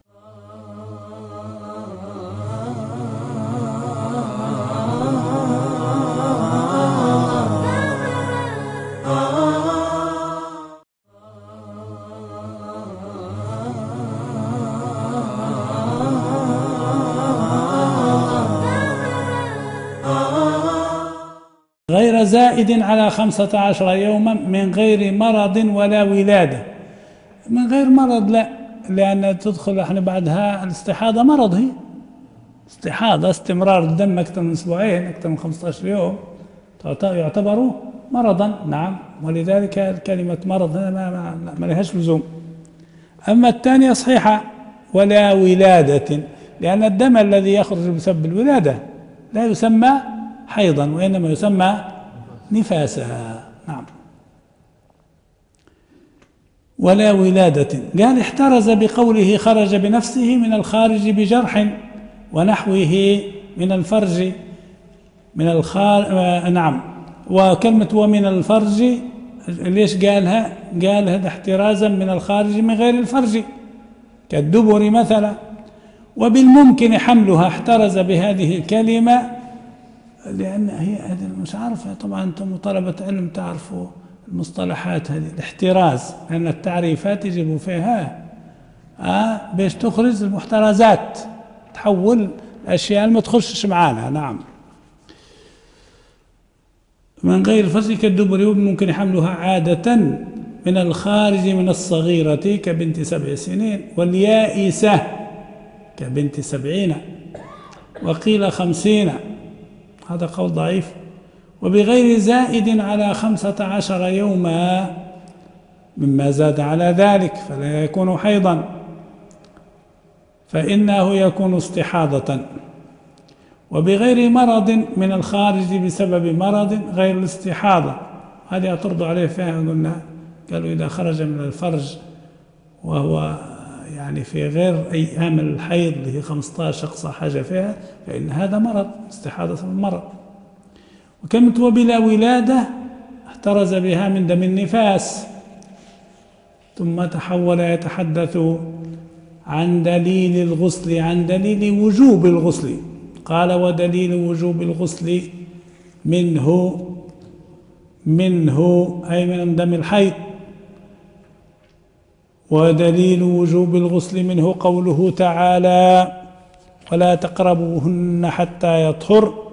غير زائد على خمسة عشر يوما من غير مرض ولا ولادة. من غير مرض لا، لأن تدخل احنا بعدها الاستحاضة مرض، هي استحاضة استمرار الدم أكثر من أسبوعين أكثر من خمسة عشر يوم يعتبر مرضا، نعم، ولذلك كلمة مرض هنا ما, ما, ما لهاش لزوم. أما الثانية صحيحة ولا ولادة، لأن الدم الذي يخرج بسبب الولادة لا يسمى حيضا وإنما يسمى نفاسا، نعم. ولا ولادة. قال احترز بقوله خرج بنفسه من الخارج بجرح ونحوه من الفرج من الخارج، نعم. وكلمة ومن الفرج ليش قالها؟ قال هذا احترازا من الخارج من غير الفرج كالدبر مثلا. وبالممكن حملها احترز بهذه الكلمة، لأن هي مش عارفة طبعا أنتم طلبة علم تعرفوا المصطلحات هذه الاحتراز، لأن التعريفات يجب فيها آه باش تخرج المحترزات، تحول الأشياء ما تخشش معانا، نعم. من غير الفرج كالدبر ممكن حملها عادة من الخارج من الصغيرة كبنت سبع سنين، واليائسة كبنت سبعين، وقيل خمسين، هذا قول ضعيف. وبغير زائد على خمسة عشر يوما مما زاد على ذلك فلا يكون حيضا، فإنه يكون استحاضة. وبغير مرض من الخارج بسبب مرض غير الاستحاضة، هذه اعترضوا عليه فيها، قلنا قالوا إذا خرج من الفرج وهو يعني في غير أيام الحيض اللي هي خمسة عشر أقصى حاجة فيها، فإن هذا مرض، استحاضة المرض. وكلمة وبلا ولادة احترز بها من دم النفاس، ثم تحول يتحدث عن دليل الغسل، عن دليل وجوب الغسل. قال ودليل وجوب الغسل منه منه أي من دم الحيض، ودليل وجوب الغسل منه قوله تعالى ولا تقربوهن حتى يطهر.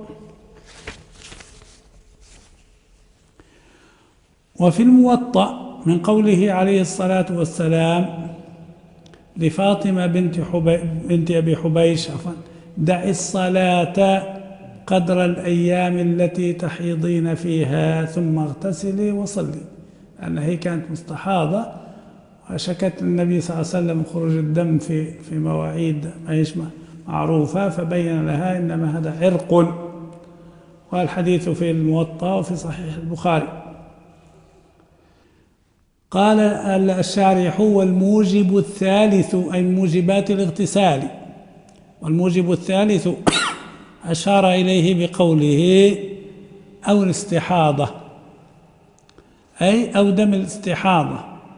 وفي الموطأ من قوله عليه الصلاة والسلام لفاطمة بنت, حبي بنت أبي حبيش دعي الصلاة قدر الأيام التي تحيضين فيها ثم اغتسلي وصلي، لأنها هي كانت مستحاضة وشكت للنبي صلى الله عليه وسلم خروج الدم في في مواعيد معروفة، فبين لها إنما هذا عرق. والحديث في الموطأ وفي صحيح البخاري. قال الشارح والموجب الثالث أي موجبات الاغتسال، والموجب الثالث أشار إليه بقوله أو الاستحاضة، أي أو دم الاستحاضة.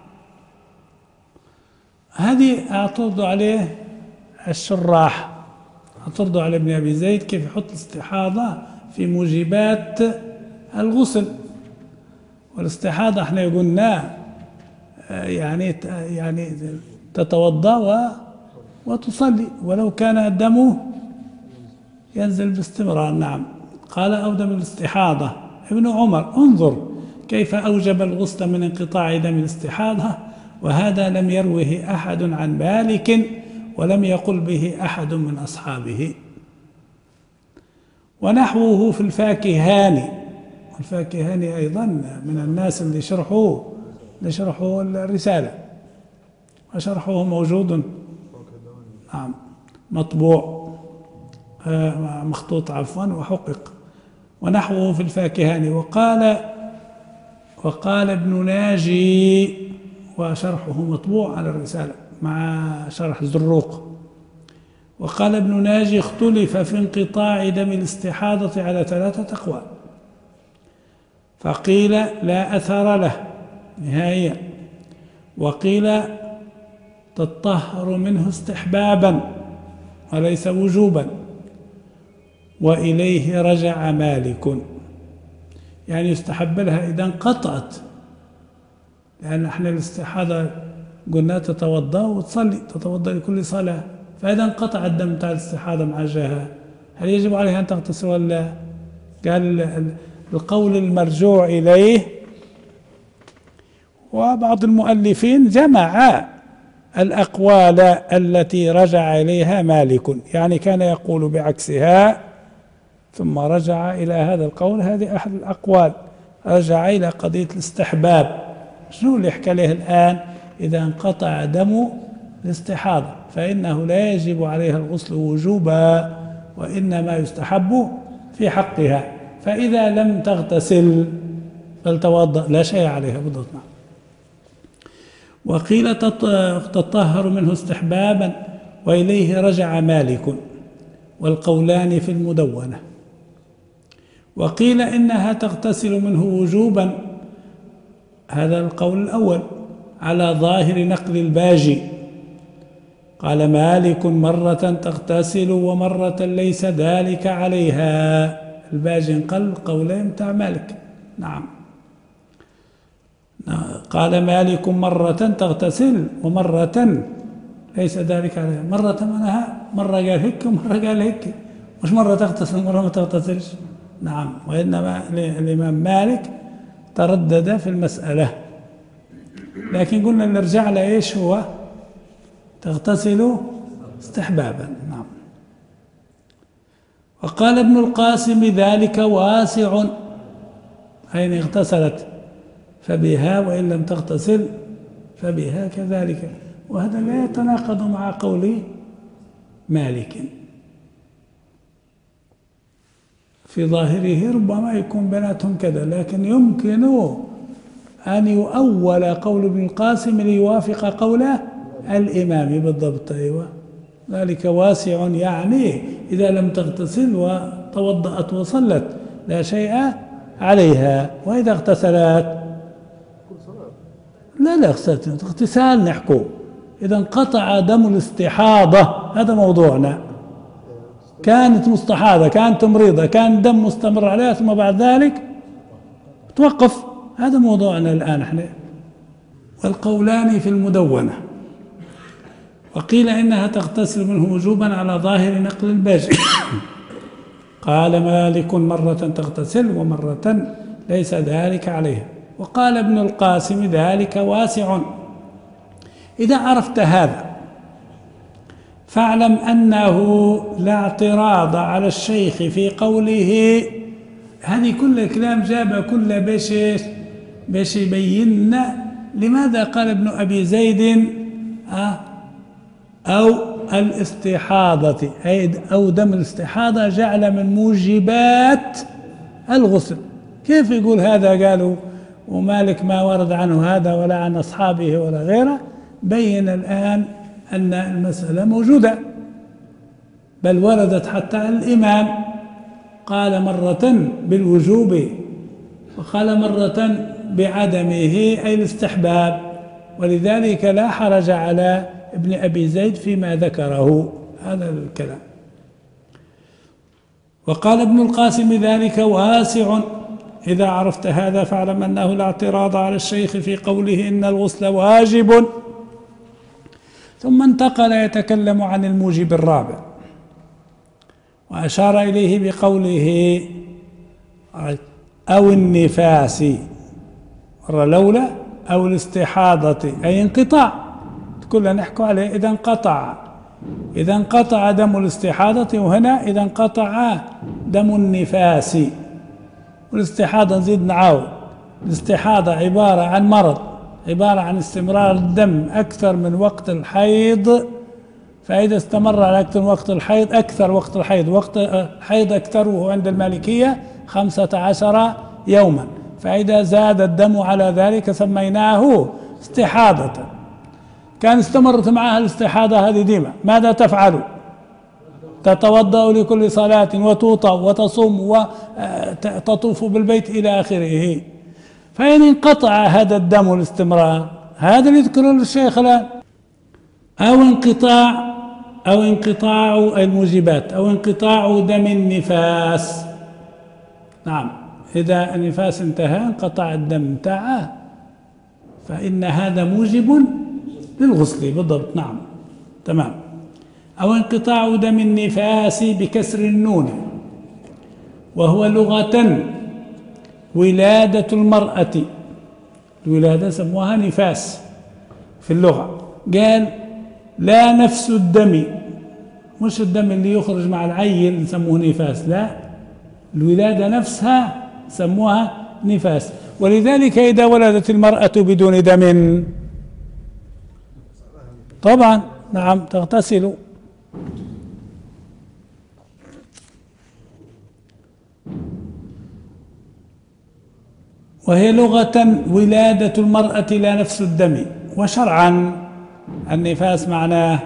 هذه أعترض عليه الشراح، أعترض على ابن أبي زيد كيف يحط الاستحاضة في موجبات الغسل. والاستحاضة احنا قلنا يعني يعني تتوضأ وتصلي ولو كان الدم ينزل باستمرار. نعم. قال أو دم الاستحاضة. ابن عمر انظر كيف أوجب الغسل من انقطاع دم الاستحاضة، وهذا لم يروه أحد عن مالك ولم يقل به أحد من أصحابه. ونحوه في الفاكهاني، والفاكهاني أيضا من الناس اللي شرحوا اللي شرحوا الرسالة، وشرحه موجود نعم مطبوع مخطوط عفوا وحقق. ونحوه في الفاكهاني. وقال وقال ابن ناجي وشرحه مطبوع على الرسالة مع شرح الزروق. وقال ابن ناجي اختلف في انقطاع دم الاستحاضة على ثلاثة أقوال، فقيل لا أثر له نهائيا، وقيل تطهر منه استحبابا وليس وجوبا، وإليه رجع مالك، يعني يستحب لها إذا انقطعت، لأن احنا الاستحاضة قلنا تتوضأ وتصلي، تتوضأ لكل صلاة، فإذا انقطع الدم بتاع الاستحاضة مع جهة هل يجب عليها أن تغتسل ولا؟ قال القول المرجوع إليه، وبعض المؤلفين جمع الأقوال التي رجع إليها مالك، يعني كان يقول بعكسها ثم رجع إلى هذا القول. هذه أحد الأقوال، رجع إلى قضية الاستحباب. شنو اللي يحكى له الآن؟ إذا انقطع دم الاستحاضة فإنه لا يجب عليها الغسل وجوبا، وإنما يستحب في حقها، فإذا لم تغتسل فلتوضأ لا شيء عليها بالضبط. وقيل تطهر منه استحبابا وإليه رجع مالك، والقولان في المدونة. وقيل إنها تغتسل منه وجوبا، هذا القول الأول على ظاهر نقل الباجي. قال مالك مرة تغتسل ومرة ليس ذلك عليها. الباجي انقل قولين بتاع مالك. نعم. قال مالك مرة تغتسل ومرة ليس ذلك عليها. مرة منها مرة قال هيك ومرة قال هيك، مش مرة تغتسل ومرة ما تغتسلش. نعم. وإنما الإمام مالك تردد في المسألة، لكن قلنا نرجع له إيش هو؟ تغتسل استحبابا. نعم. وقال ابن القاسم ذلك واسع، أين اغتسلت فبها وإن لم تغتسل فبها كذلك، وهذا لا يتناقض مع قول مالك. في ظاهره ربما يكون بيناتهم كذا، لكن يمكن أن يؤول قول ابن القاسم ليوافق قول الإمام بالضبط. أيوة، ذلك واسع، يعني إذا لم تغتسل وتوضأت وصلت لا شيء عليها، وإذا اغتسلت لا لا اغتسال نحكو إذا انقطع دم الاستحاضة، هذا موضوعنا. كانت مستحاضة، كانت مريضة، كان دم مستمر عليها ثم بعد ذلك توقف، هذا موضوعنا الآن. احنا والقولان في المدونة. وقيل إنها تغتسل منه وجوبا على ظاهر نقل الباجي. قال مالك مرة تغتسل ومرة ليس ذلك عليها. وقال ابن القاسم ذلك واسع. إذا عرفت هذا فاعلم أنه لا اعتراض على الشيخ في قوله. هذه كل الكلام جاب كل باش باش يبين لماذا قال ابن أبي زيد أو الاستحاضة أو دم الاستحاضة جعل من موجبات الغسل. كيف يقول هذا؟ قالوا ومالك ما ورد عنه هذا ولا عن أصحابه ولا غيره. بين الآن أن المسألة موجودة، بل وردت حتى الإمام قال مرة بالوجوب وقال مرة بعدمه أي الاستحباب، ولذلك لا حرج على ابن أبي زيد فيما ذكره هذا الكلام. وقال ابن القاسم ذلك واسع. إذا عرفت هذا فاعلم أنه لا اعتراض على الشيخ في قوله إن الغسل واجب. ثم انتقل يتكلم عن الموجب الرابع، وأشار إليه بقوله أو النفاس مرة لولا أو الاستحاضة أي انقطاع. كلنا نحكي عليه إذا انقطع إذا انقطع دم الاستحاضة، وهنا إذا انقطع دم النفاس. والاستحاضة نزيد نعاود، الاستحاضة عبارة عن مرض، عبارة عن استمرار الدم أكثر من وقت الحيض، فإذا استمر على أكثر من وقت الحيض أكثر وقت الحيض وقت الحيض أكثره عند المالكية خمسة عشر يوما، فإذا زاد الدم على ذلك سميناه استحاضة. كان استمرت معها الاستحاضة هذه ديما، ماذا تفعل؟ تتوضأ لكل صلاة وتوطأ وتصوم وتطوف بالبيت إلى آخره. فإن انقطع هذا الدم الاستمرار، هذا اللي يذكره الشيخ الآن، أو انقطاع أو انقطاع الموجبات أو انقطاع دم النفاس. نعم، إذا النفاس انتهى انقطع الدم بتاعه فإن هذا موجب للغسل بالضبط. نعم تمام. أو انقطاع دم النفاس بكسر النون، وهو لغة ولادة المرأة. الولادة سموها نفاس في اللغة. قال لا نفس الدم، مش الدم اللي يخرج مع العيل نسموه نفاس، لا، الولادة نفسها سموها نفاس. ولذلك إذا ولدت المرأة بدون دم طبعا نعم تغتسل. وهي لغة ولادة المرأة لا نفس الدم. وشرعا النفاس معناه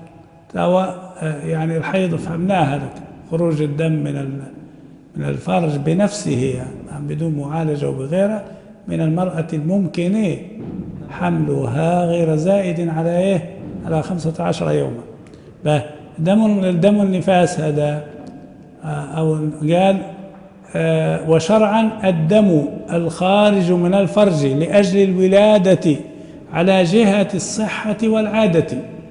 يعني الحيض، فهمناه هذا خروج الدم من من الفرج بنفسه يعني بدون معالجة وبغيره من المرأة الممكن حملها غير زائد على ايه على خمسة عشر يوما. دم الدم النفاس هذا أو قال آه وشرعا الدم الخارج من الفرج لأجل الولادة على جهة الصحة والعادة.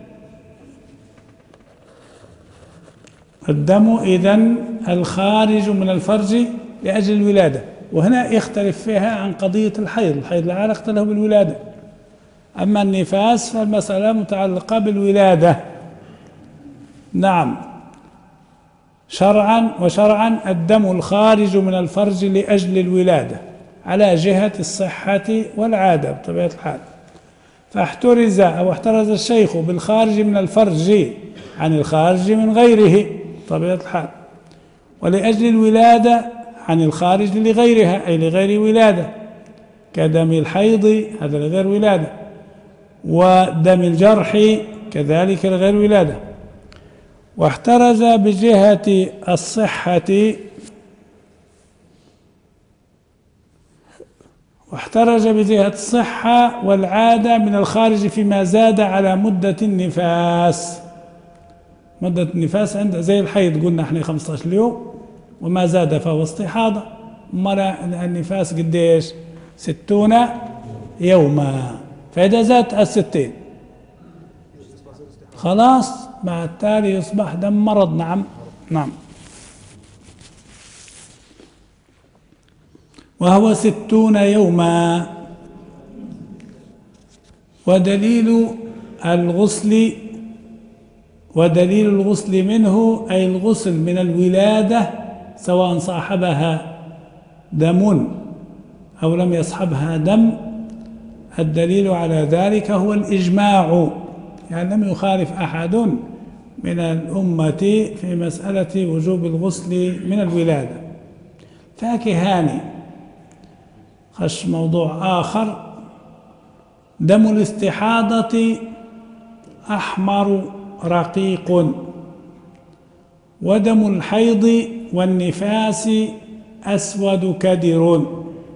الدم إذن الخارج من الفرج لأجل الولادة، وهنا يختلف فيها عن قضية الحيض. الحيض لا علاقة له بالولادة، أما النفاس فالمسألة متعلقة بالولادة. نعم، شرعا وشرعا الدم الخارج من الفرج لأجل الولادة على جهة الصحة والعادة بطبيعة الحال. فاحترز أو احترز الشيخ بالخارج من الفرج عن الخارج من غيره بطبيعة الحال، ولأجل الولادة عن الخارج لغيرها أي لغير ولادة، كدم الحيض هذا لغير ولادة، ودم الجرح كذلك لغير ولادة. واحترز بجهة الصحة واحترز بجهة الصحة والعادة من الخارج فيما زاد على مدة النفاس. مدة النفاس عند زي الحيض قلنا احنا خمسة عشر يوم، وما زاد فهو استحاضة. مرة النفاس قديش؟ ستون يوما. فإذا زادت الستين خلاص مع التالي يصبح دم مرض. نعم نعم. وهو ستون يوما. ودليل الغسل ودليل الغسل منه أي الغسل من الولادة سواء صاحبها دم أو لم يصحبها دم، الدليل على ذلك هو الإجماع، يعني لم يخالف أحد من الأمة في مسألة وجوب الغسل من الولادة. فاكهان خش موضوع آخر. دم الاستحاضة أحمر رقيق، ودم الحيض والنفاس أسود كدر.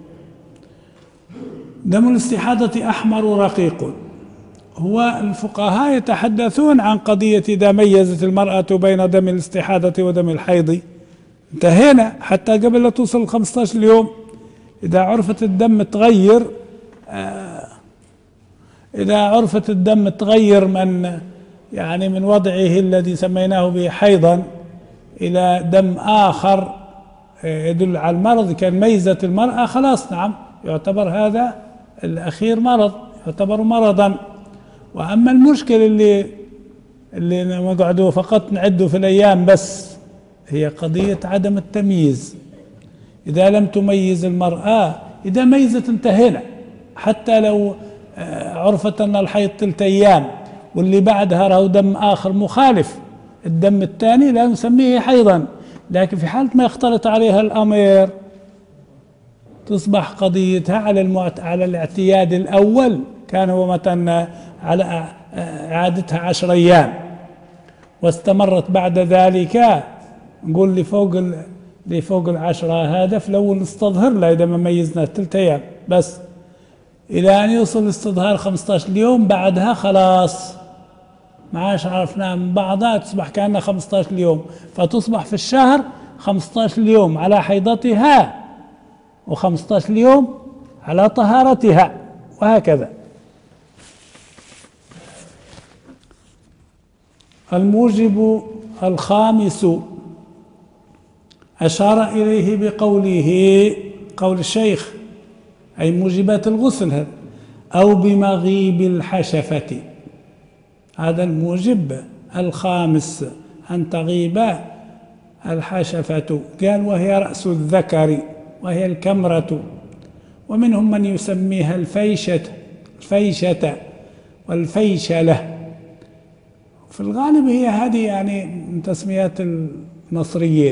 دم الاستحاضة أحمر رقيق، هو الفقهاء يتحدثون عن قضية إذا ميزت المرأة بين دم الاستحاضة ودم الحيض انتهينا حتى قبل لا توصل خمسة عشر اليوم. إذا عرفت الدم تغير آه إذا عرفت الدم تغير من يعني من وضعه الذي سميناه به حيضا إلى دم آخر يدل على المرض، كان ميزة المرأة خلاص نعم يعتبر هذا الأخير مرض، يعتبر مرضا. وأما المشكلة اللي اللي نقعدوا فقط نعده في الأيام بس هي قضية عدم التمييز. إذا لم تميز المرأة، إذا ميزت انتهينا، حتى لو عرفت أن الحيض ثلاث أيام واللي بعدها راهو دم آخر مخالف، الدم الثاني لا نسميه حيضا. لكن في حالة ما يختلط عليها الأمر تصبح قضيتها على المعت... على الاعتياد الأول، كان هو مثلا على عادتها عشر أيام واستمرت بعد ذلك، نقول لي فوق ال... اللي فوق العشرة هذا في الأول نستظهر له إذا ما ميزنا ثلاث أيام بس، إلى أن يوصل الاستظهار خمسة عشر يوم، بعدها خلاص ما عادش عرفناها من بعضها، تصبح كأنها خمسة عشر يوم، فتصبح في الشهر خمسة عشر يوم على حيضتها وخمسة عشر يوم على طهارتها وهكذا. الموجب الخامس أشار إليه بقوله، قول الشيخ أي موجبات الغسل هذا، أو بمغيب الحشفة، هذا الموجب الخامس أن تغيب الحشفة. قال وهي رأس الذكر وهي الكمرة، ومنهم من يسميها الفيشة الفيشة والفيشلة، في الغالب هي هذه يعني من تسميات النصريين.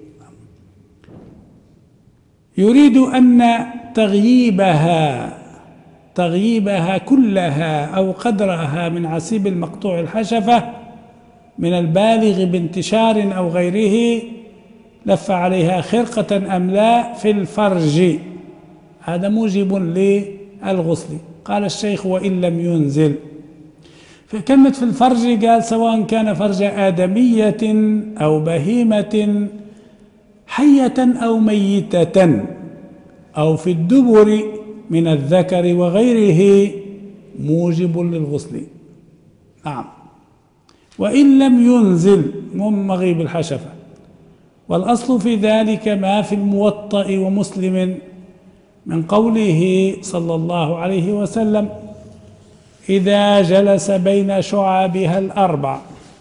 يريد أن تغييبها تغييبها كلها أو قدرها من عسيب المقطوع الحشفة من البالغ بانتشار أو غيره لف عليها خرقة أم لا في الفرج، هذا موجب للغسل. قال الشيخ وإن لم ينزل. فكلمة في الفرج قال سواء كان فرج آدمية أو بهيمة حية أو ميتة، أو في الدبر من الذكر وغيره موجب للغسل. نعم. وإن لم ينزل من مغيب الحشفة. والأصل في ذلك ما في الموطأ ومسلم من قوله صلى الله عليه وسلم إذا جلس بين شعابها الأربع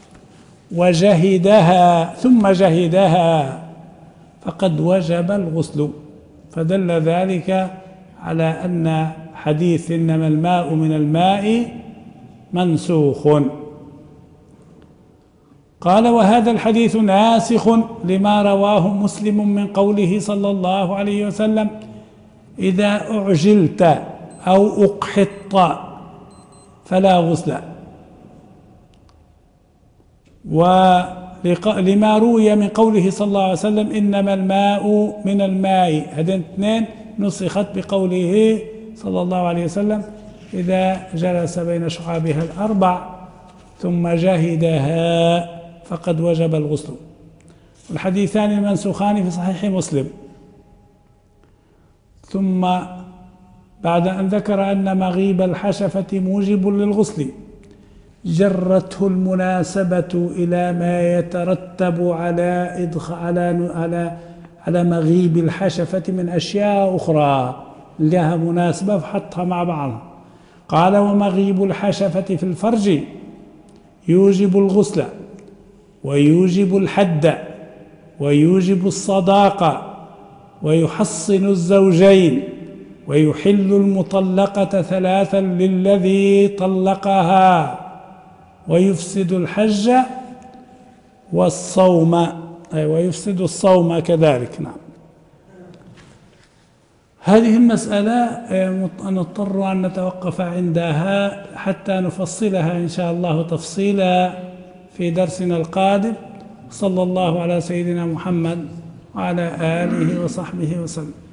وجهدها ثم جهدها فقد وجب الغسل. فدل ذلك على أن حديث إنما الماء من الماء منسوخ. قال وهذا الحديث ناسخ لما رواه مسلم من قوله صلى الله عليه وسلم إذا أعجلت أو أقحط فلا غسل، ولما روي من قوله صلى الله عليه وسلم إنما الماء من الماء، هذين اثنين نسخت بقوله صلى الله عليه وسلم إذا جلس بين شعابها الأربع ثم جهدها فقد وجب الغسل. الحديثان المنسوخان في صحيح مسلم. ثم بعد أن ذكر أن مغيب الحشفة موجب للغسل، جرته المناسبة إلى ما يترتب على إدخ... على على على مغيب الحشفة من أشياء أخرى لها مناسبة فحطها مع بعضها. قال: ومغيب الحشفة في الفرج يوجب الغسل ويوجب الحد ويوجب الصداقة ويحصن الزوجين ويحل المطلقة ثلاثا للذي طلقها ويفسد الحج والصوم، أي ويفسد الصوم كذلك. نعم. هذه المسألة نضطر أن نتوقف عندها حتى نفصلها إن شاء الله تفصيلا في درسنا القادم. صلى الله على سيدنا محمد وعلى آله وصحبه وسلم.